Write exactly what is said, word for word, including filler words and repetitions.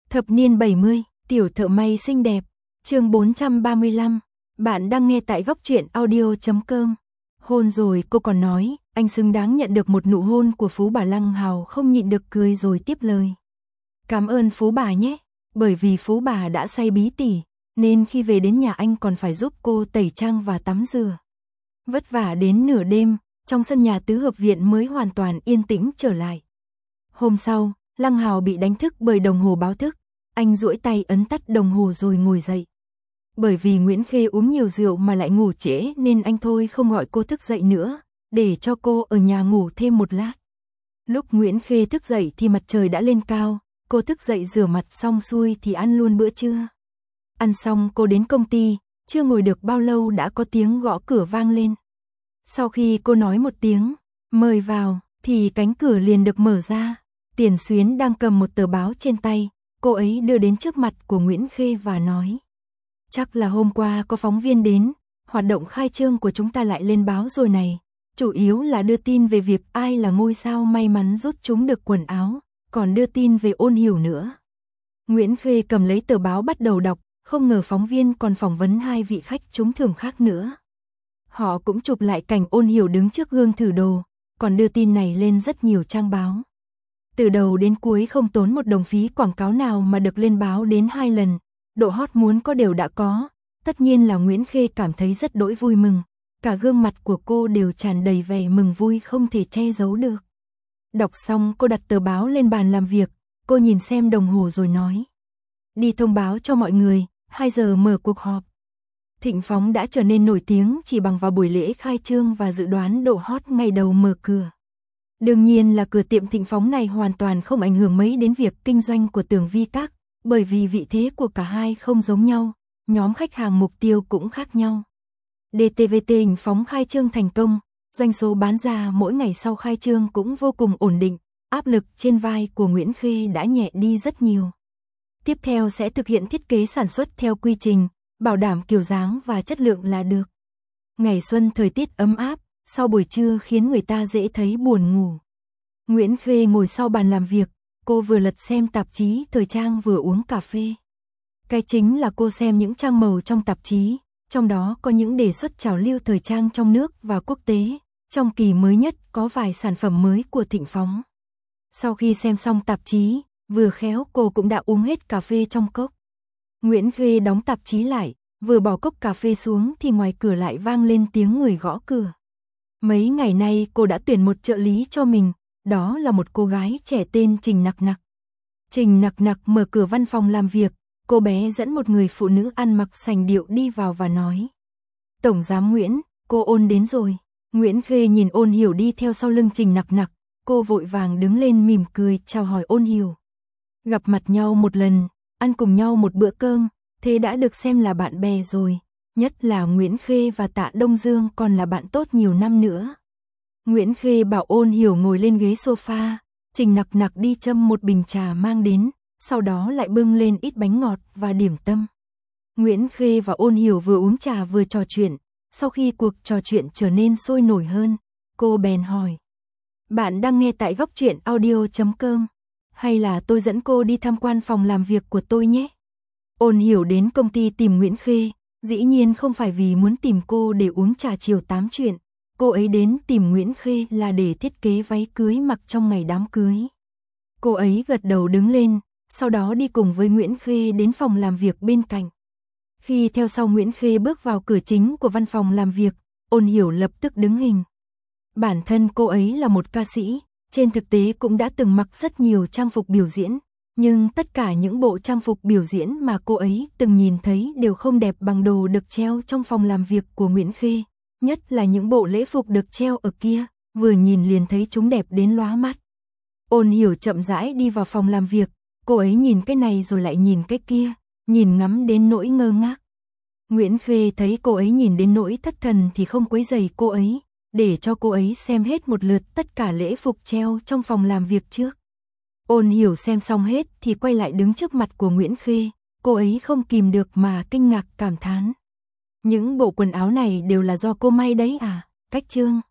Thập niên bảy mươi, tiểu thợ may xinh đẹp, chương bốn trăm ba mươi lăm, bạn đang nghe tại góc truyện audio chấm com. Hôn rồi cô còn nói, anh xứng đáng nhận được một nụ hôn của phú bà. Lăng Hào không nhịn được cười rồi tiếp lời. Cảm ơn phú bà nhé, bởi vì phú bà đã say bí tỉ, nên khi về đến nhà anh còn phải giúp cô tẩy trang và tắm rửa. Vất vả đến nửa đêm, trong sân nhà tứ hợp viện mới hoàn toàn yên tĩnh trở lại. Hôm sau, Lăng Hào bị đánh thức bởi đồng hồ báo thức, anh duỗi tay ấn tắt đồng hồ rồi ngồi dậy. Bởi vì Nguyễn Khê uống nhiều rượu mà lại ngủ trễ nên anh thôi không gọi cô thức dậy nữa, để cho cô ở nhà ngủ thêm một lát. Lúc Nguyễn Khê thức dậy thì mặt trời đã lên cao, cô thức dậy rửa mặt xong xuôi thì ăn luôn bữa trưa. Ăn xong cô đến công ty, chưa ngồi được bao lâu đã có tiếng gõ cửa vang lên. Sau khi cô nói một tiếng, mời vào, thì cánh cửa liền được mở ra. Tiền Xuyến đang cầm một tờ báo trên tay, cô ấy đưa đến trước mặt của Nguyễn Khê và nói. Chắc là hôm qua có phóng viên đến, hoạt động khai trương của chúng ta lại lên báo rồi này. Chủ yếu là đưa tin về việc ai là ngôi sao may mắn rút trúng được quần áo, còn đưa tin về Ôn Hiểu nữa. Nguyễn Khê cầm lấy tờ báo bắt đầu đọc, không ngờ phóng viên còn phỏng vấn hai vị khách trúng thưởng khác nữa. Họ cũng chụp lại cảnh Ôn Hiểu đứng trước gương thử đồ, còn đưa tin này lên rất nhiều trang báo. Từ đầu đến cuối không tốn một đồng phí quảng cáo nào mà được lên báo đến hai lần, độ hot muốn có đều đã có. Tất nhiên là Nguyễn Khê cảm thấy rất đỗi vui mừng, cả gương mặt của cô đều tràn đầy vẻ mừng vui không thể che giấu được. Đọc xong cô đặt tờ báo lên bàn làm việc, cô nhìn xem đồng hồ rồi nói. Đi thông báo cho mọi người, hai giờ mở cuộc họp. Thịnh Phóng đã trở nên nổi tiếng chỉ bằng vào buổi lễ khai trương và dự đoán độ hot ngày đầu mở cửa. Đương nhiên là cửa tiệm Thịnh Phóng này hoàn toàn không ảnh hưởng mấy đến việc kinh doanh của Tường Vi Các, bởi vì vị thế của cả hai không giống nhau, nhóm khách hàng mục tiêu cũng khác nhau. đê tê vê tê Thịnh Phóng khai trương thành công, doanh số bán ra mỗi ngày sau khai trương cũng vô cùng ổn định, áp lực trên vai của Nguyễn Khê đã nhẹ đi rất nhiều. Tiếp theo sẽ thực hiện thiết kế sản xuất theo quy trình, bảo đảm kiểu dáng và chất lượng là được. Ngày xuân thời tiết ấm áp, sau buổi trưa khiến người ta dễ thấy buồn ngủ. Nguyễn Khê ngồi sau bàn làm việc, cô vừa lật xem tạp chí thời trang vừa uống cà phê. Cái chính là cô xem những trang màu trong tạp chí, trong đó có những đề xuất trào lưu thời trang trong nước và quốc tế. Trong kỳ mới nhất có vài sản phẩm mới của Thịnh Phóng. Sau khi xem xong tạp chí, vừa khéo cô cũng đã uống hết cà phê trong cốc. Nguyễn Khê đóng tạp chí lại, vừa bỏ cốc cà phê xuống thì ngoài cửa lại vang lên tiếng người gõ cửa. Mấy ngày nay cô đã tuyển một trợ lý cho mình, đó là một cô gái trẻ tên Trình Nặc Nặc. Trình Nặc Nặc mở cửa văn phòng làm việc, cô bé dẫn một người phụ nữ ăn mặc sành điệu đi vào và nói. Tổng giám Nguyễn, cô Ôn đến rồi. Nguyễn Khê nhìn Ôn Hiểu đi theo sau lưng Trình Nặc Nặc, cô vội vàng đứng lên mỉm cười chào hỏi Ôn Hiểu. Gặp mặt nhau một lần, ăn cùng nhau một bữa cơm, thế đã được xem là bạn bè rồi, nhất là Nguyễn Khê và Tạ Đông Dương còn là bạn tốt nhiều năm nữa. Nguyễn Khê bảo Ôn Hiểu ngồi lên ghế sofa, Trình Nặc Nặc đi châm một bình trà mang đến, sau đó lại bưng lên ít bánh ngọt và điểm tâm. Nguyễn Khê và Ôn Hiểu vừa uống trà vừa trò chuyện, sau khi cuộc trò chuyện trở nên sôi nổi hơn, cô bèn hỏi. Bạn đang nghe tại góc truyện audio chấm com, hay là tôi dẫn cô đi tham quan phòng làm việc của tôi nhé? Ôn Hiểu đến công ty tìm Nguyễn Khê, dĩ nhiên không phải vì muốn tìm cô để uống trà chiều tám chuyện, cô ấy đến tìm Nguyễn Khê là để thiết kế váy cưới mặc trong ngày đám cưới. Cô ấy gật đầu đứng lên, sau đó đi cùng với Nguyễn Khê đến phòng làm việc bên cạnh. Khi theo sau Nguyễn Khê bước vào cửa chính của văn phòng làm việc, Ôn Hiểu lập tức đứng hình. Bản thân cô ấy là một ca sĩ, trên thực tế cũng đã từng mặc rất nhiều trang phục biểu diễn, nhưng tất cả những bộ trang phục biểu diễn mà cô ấy từng nhìn thấy đều không đẹp bằng đồ được treo trong phòng làm việc của Nguyễn Khê, nhất là những bộ lễ phục được treo ở kia, vừa nhìn liền thấy chúng đẹp đến lóa mắt. Ôn Hiểu chậm rãi đi vào phòng làm việc, cô ấy nhìn cái này rồi lại nhìn cái kia, nhìn ngắm đến nỗi ngơ ngác. Nguyễn Khê thấy cô ấy nhìn đến nỗi thất thần thì không quấy rầy cô ấy, để cho cô ấy xem hết một lượt tất cả lễ phục treo trong phòng làm việc trước. Ôn Hiểu xem xong hết thì quay lại đứng trước mặt của Nguyễn Khê, cô ấy không kìm được mà kinh ngạc cảm thán. Những bộ quần áo này đều là do cô may đấy à? Cách trương.